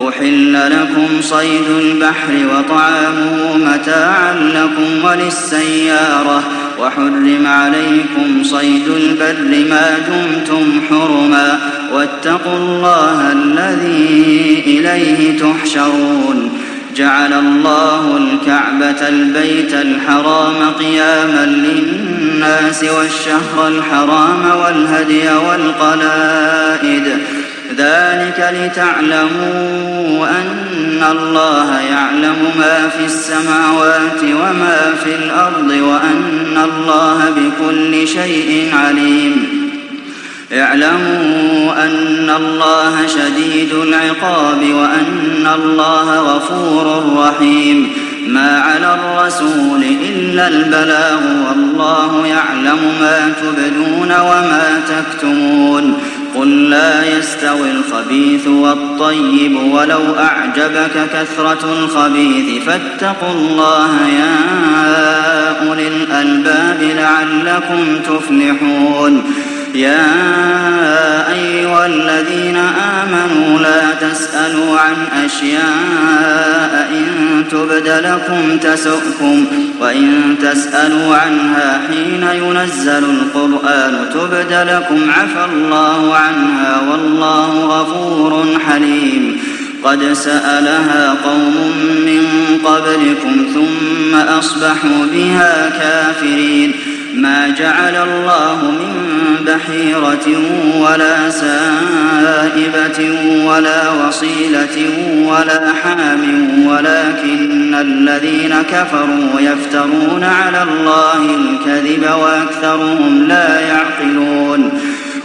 أحل لكم صيد البحر وطعامه متاعا لكم وللسيارة وحرم عليكم صيد البر ما دمتم حرما واتقوا الله الذي إليه تحشرون جعل الله الكعبة البيت الحرام قياما للناس والشهر الحرام والهدي والقلائد ذلك لتعلموا أن الله يعلم ما في السماوات وما في الأرض وأن الله بكل شيء عليم اعلموا أن الله شديد العقاب وأن الله غفور رحيم ما على الرسول إلا البلاغ والله يعلم ما تبدون وما تكتمون قل لا يستوي الخبيث والطيب ولو أعجبك كثرة الخبيث فاتقوا الله يا أولي الألباب لعلكم تفلحون يا أيها الذين آمنوا لا تسألوا عن أشياء إن تبد لكم تسؤكم وإن تسألوا عنها حين ينزل القرآن تبد لكم عفى الله عنها والله غفور حليم قد سألها قوم من قبلكم ثم أصبحوا بها كافرين ما جعل الله من بحيرة ولا سائبة ولا وصيلة ولا حام ولكن الذين كفروا يفترون على الله الكذب وأكثرهم لا يعقلون